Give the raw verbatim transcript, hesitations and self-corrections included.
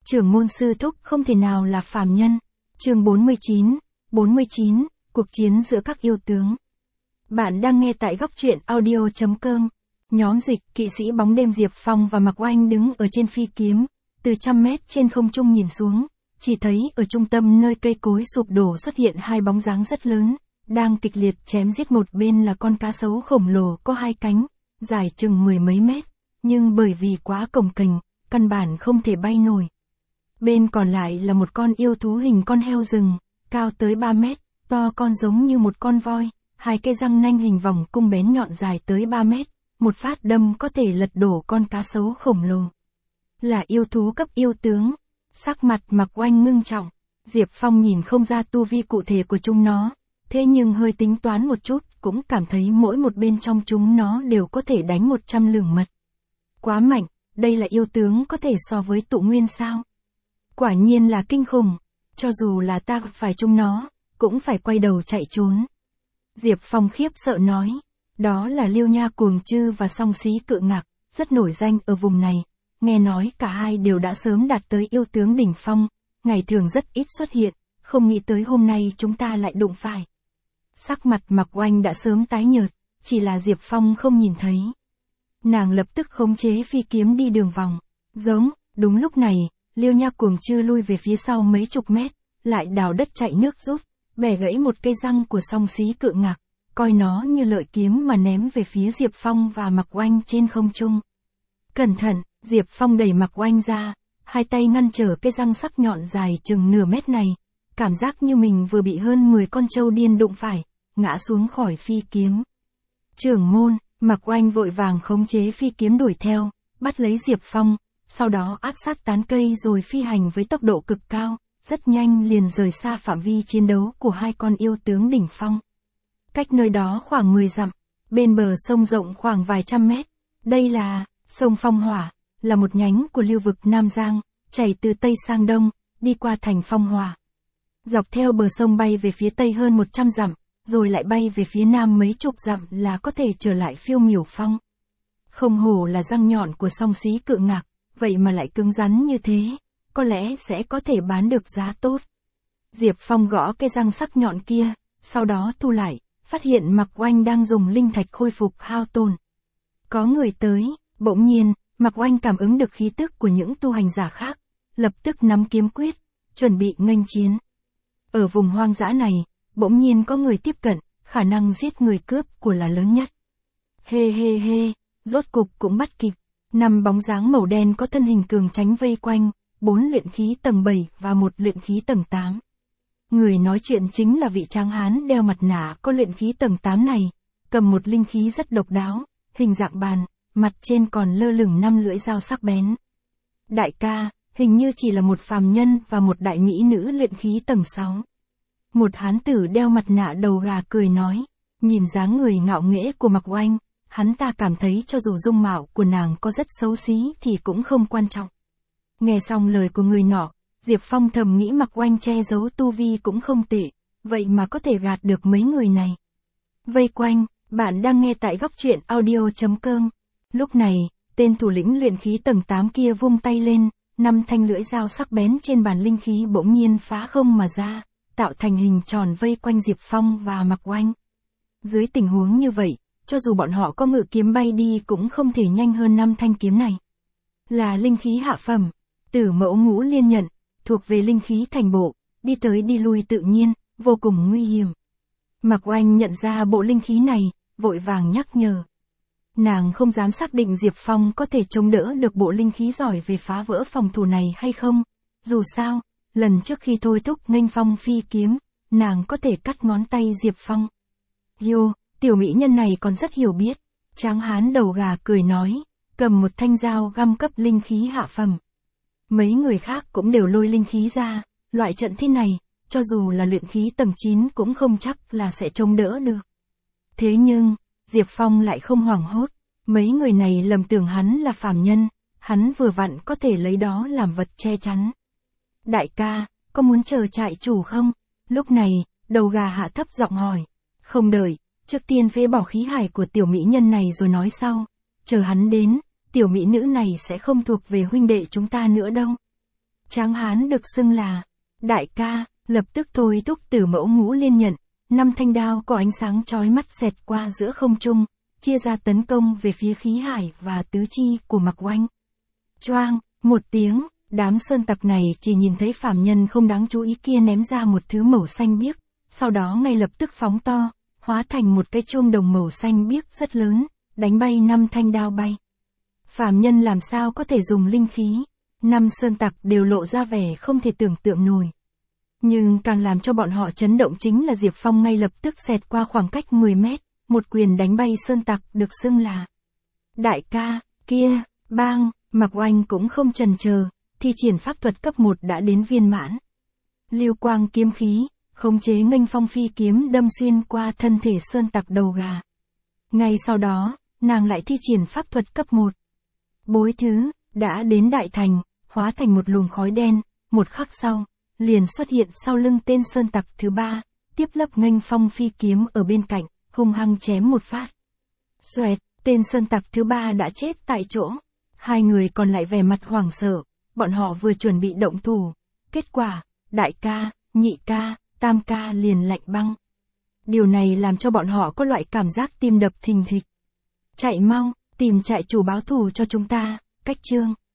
Trưởng môn sư thúc không thể nào là phàm nhân. Chương bốn mươi chín, bốn mươi chín, cuộc chiến giữa các yêu tướng. Bạn đang nghe tại góc truyện audio chấm com. Nhóm dịch, kỵ sĩ bóng đêm Diệp Phong và Mạc Oanh đứng ở trên phi kiếm, từ trăm mét trên không trung nhìn xuống, chỉ thấy ở trung tâm nơi cây cối sụp đổ xuất hiện hai bóng dáng rất lớn, đang kịch liệt chém giết. Một bên là con cá sấu khổng lồ có hai cánh, dài chừng mười mấy mét, nhưng bởi vì quá cồng kềnh, căn bản không thể bay nổi. Bên còn lại là một con yêu thú hình con heo rừng, cao tới ba mét, to con giống như một con voi, hai cây răng nanh hình vòng cung bén nhọn dài tới ba mét, một phát đâm có thể lật đổ con cá sấu khổng lồ. Là yêu thú cấp yêu tướng. Sắc mặt Mạc Oanh ngưng trọng, Diệp Phong nhìn không ra tu vi cụ thể của chúng nó, thế nhưng hơi tính toán một chút, cũng cảm thấy mỗi một bên trong chúng nó đều có thể đánh một trăm lửng mật. Quá mạnh, đây là yêu tướng có thể so với tụ nguyên sao? Quả nhiên là kinh khủng, cho dù là ta gặp phải chúng nó, cũng phải quay đầu chạy trốn. Diệp Phong khiếp sợ nói, đó là Liêu Nha Cuồng Chư và Song Xí Cự Ngạc, rất nổi danh ở vùng này, nghe nói cả hai đều đã sớm đạt tới yêu tướng đỉnh phong, ngày thường rất ít xuất hiện, không nghĩ tới hôm nay chúng ta lại đụng phải. Sắc mặt Mạc Oanh đã sớm tái nhợt, chỉ là Diệp Phong không nhìn thấy. Nàng lập tức khống chế phi kiếm đi đường vòng, giống, đúng lúc này, Liêu Nha Cuồng Chư lui về phía sau mấy chục mét, lại đào đất chạy nước rút, bẻ gãy một cây răng của Song Xí Cự Ngạc, coi nó như lợi kiếm mà ném về phía Diệp Phong và Mạc Oanh trên không trung. Cẩn thận, Diệp Phong đẩy Mạc Oanh ra, hai tay ngăn trở cây răng sắc nhọn dài chừng nửa mét này, cảm giác như mình vừa bị hơn mười con trâu điên đụng phải, ngã xuống khỏi phi kiếm. Trưởng môn, Mạc Oanh vội vàng khống chế phi kiếm đuổi theo, bắt lấy Diệp Phong, sau đó áp sát tán cây rồi phi hành với tốc độ cực cao, rất nhanh liền rời xa phạm vi chiến đấu của hai con yêu tướng đỉnh phong. Cách nơi đó khoảng mười dặm, bên bờ sông rộng khoảng vài trăm mét, đây là sông Phong Hỏa, là một nhánh của lưu vực Nam Giang, chảy từ Tây sang Đông, đi qua thành Phong Hỏa. Dọc theo bờ sông bay về phía Tây hơn một trăm dặm, rồi lại bay về phía Nam mấy chục dặm là có thể trở lại Phiêu Miểu Phong. Không hổ là răng nhọn của Song Xí Cự Ngạc, vậy mà lại cứng rắn như thế, có lẽ sẽ có thể bán được giá tốt. Diệp Phong gõ cái răng sắc nhọn kia, sau đó thu lại, phát hiện Mạc Oanh đang dùng linh thạch khôi phục hao tổn. Có người tới, bỗng nhiên, Mạc Oanh cảm ứng được khí tức của những tu hành giả khác, lập tức nắm kiếm quyết, chuẩn bị nghênh chiến. Ở vùng hoang dã này, bỗng nhiên có người tiếp cận, khả năng giết người cướp của là lớn nhất. Hê hê hê, rốt cục cũng bắt kịp. Năm bóng dáng màu đen có thân hình cường tránh vây quanh, bốn luyện khí tầng bảy và một luyện khí tầng tám. Người nói chuyện chính là vị tráng hán đeo mặt nạ có luyện khí tầng tám này, cầm một linh khí rất độc đáo, hình dạng bàn, mặt trên còn lơ lửng năm lưỡi dao sắc bén. Đại ca, hình như chỉ là một phàm nhân và một đại mỹ nữ luyện khí tầng sáu. Một hán tử đeo mặt nạ đầu gà cười nói, nhìn dáng người ngạo nghễ của Mạc Oanh, hắn ta cảm thấy cho dù dung mạo của nàng có rất xấu xí thì cũng không quan trọng. Nghe xong lời của người nọ, Diệp Phong thầm nghĩ Mạc Oanh che giấu tu vi cũng không tệ, vậy mà có thể gạt được mấy người này. Vây quanh, bạn đang nghe tại góc truyện audio chấm com. Lúc này, tên thủ lĩnh luyện khí tầng tám kia vung tay lên, năm thanh lưỡi dao sắc bén trên bàn linh khí bỗng nhiên phá không mà ra, tạo thành hình tròn vây quanh Diệp Phong và Mạc Oanh. Dưới tình huống như vậy, cho dù bọn họ có ngự kiếm bay đi cũng không thể nhanh hơn năm thanh kiếm này. Là linh khí hạ phẩm, Tử Mẫu Ngũ Liên Nhận, thuộc về linh khí thành bộ, đi tới đi lui tự nhiên, vô cùng nguy hiểm. Mạc Oanh nhận ra bộ linh khí này, vội vàng nhắc nhở. Nàng không dám xác định Diệp Phong có thể chống đỡ được bộ linh khí giỏi về phá vỡ phòng thủ này hay không. Dù sao, lần trước khi thôi thúc nghênh phong phi kiếm, nàng có thể cắt ngón tay Diệp Phong. Yo, tiểu mỹ nhân này còn rất hiểu biết. Tráng hán đầu gà cười nói, cầm một thanh dao găm cấp linh khí hạ phẩm. Mấy người khác cũng đều lôi linh khí ra, loại trận thế này, cho dù là luyện khí tầng chín cũng không chắc là sẽ chống đỡ được. Thế nhưng, Diệp Phong lại không hoảng hốt, mấy người này lầm tưởng hắn là phàm nhân, hắn vừa vặn có thể lấy đó làm vật che chắn. Đại ca, có muốn chờ trại chủ không? Lúc này, đầu gà hạ thấp giọng hỏi. Không đợi, trước tiên phế bỏ khí hải của tiểu mỹ nhân này rồi nói sau. Chờ hắn đến, tiểu mỹ nữ này sẽ không thuộc về huynh đệ chúng ta nữa đâu. Tráng hán được xưng là đại ca, lập tức thôi thúc Tử Mẫu Ngũ Liên nhận, năm thanh đao có ánh sáng chói mắt xẹt qua giữa không trung, chia ra tấn công về phía khí hải và tứ chi của Mạc Oanh. Choang, một tiếng, đám sơn tặc này chỉ nhìn thấy phàm nhân không đáng chú ý kia ném ra một thứ màu xanh biếc, sau đó ngay lập tức phóng to, hóa thành một cái chuông đồng màu xanh biếc rất lớn, đánh bay năm thanh đao bay. Phàm nhân làm sao có thể dùng linh khí? Năm sơn tặc đều lộ ra vẻ không thể tưởng tượng nổi. Nhưng càng làm cho bọn họ chấn động chính là Diệp Phong ngay lập tức xẹt qua khoảng cách mười mét, một quyền đánh bay sơn tặc được xưng là đại ca, kia, bang, Mạc Oanh cũng không chần chờ, thi triển pháp thuật cấp một đã đến viên mãn. Lưu quang kiếm khí, khống chế nghênh phong phi kiếm đâm xuyên qua thân thể sơn tặc đầu gà. Ngay sau đó, nàng lại thi triển pháp thuật cấp một. Bối thứ, đã đến đại thành, hóa thành một luồng khói đen, một khắc sau, liền xuất hiện sau lưng tên sơn tặc thứ ba, tiếp lấp nghênh phong phi kiếm ở bên cạnh, hung hăng chém một phát. Xoẹt, tên sơn tặc thứ ba đã chết tại chỗ. Hai người còn lại vẻ mặt hoảng sợ, bọn họ vừa chuẩn bị động thủ. Kết quả, đại ca, nhị ca, tam ca liền lạnh băng. Điều này làm cho bọn họ có loại cảm giác tim đập thình thịch. Chạy mau, tìm trại chủ báo thù cho chúng ta, cách chương.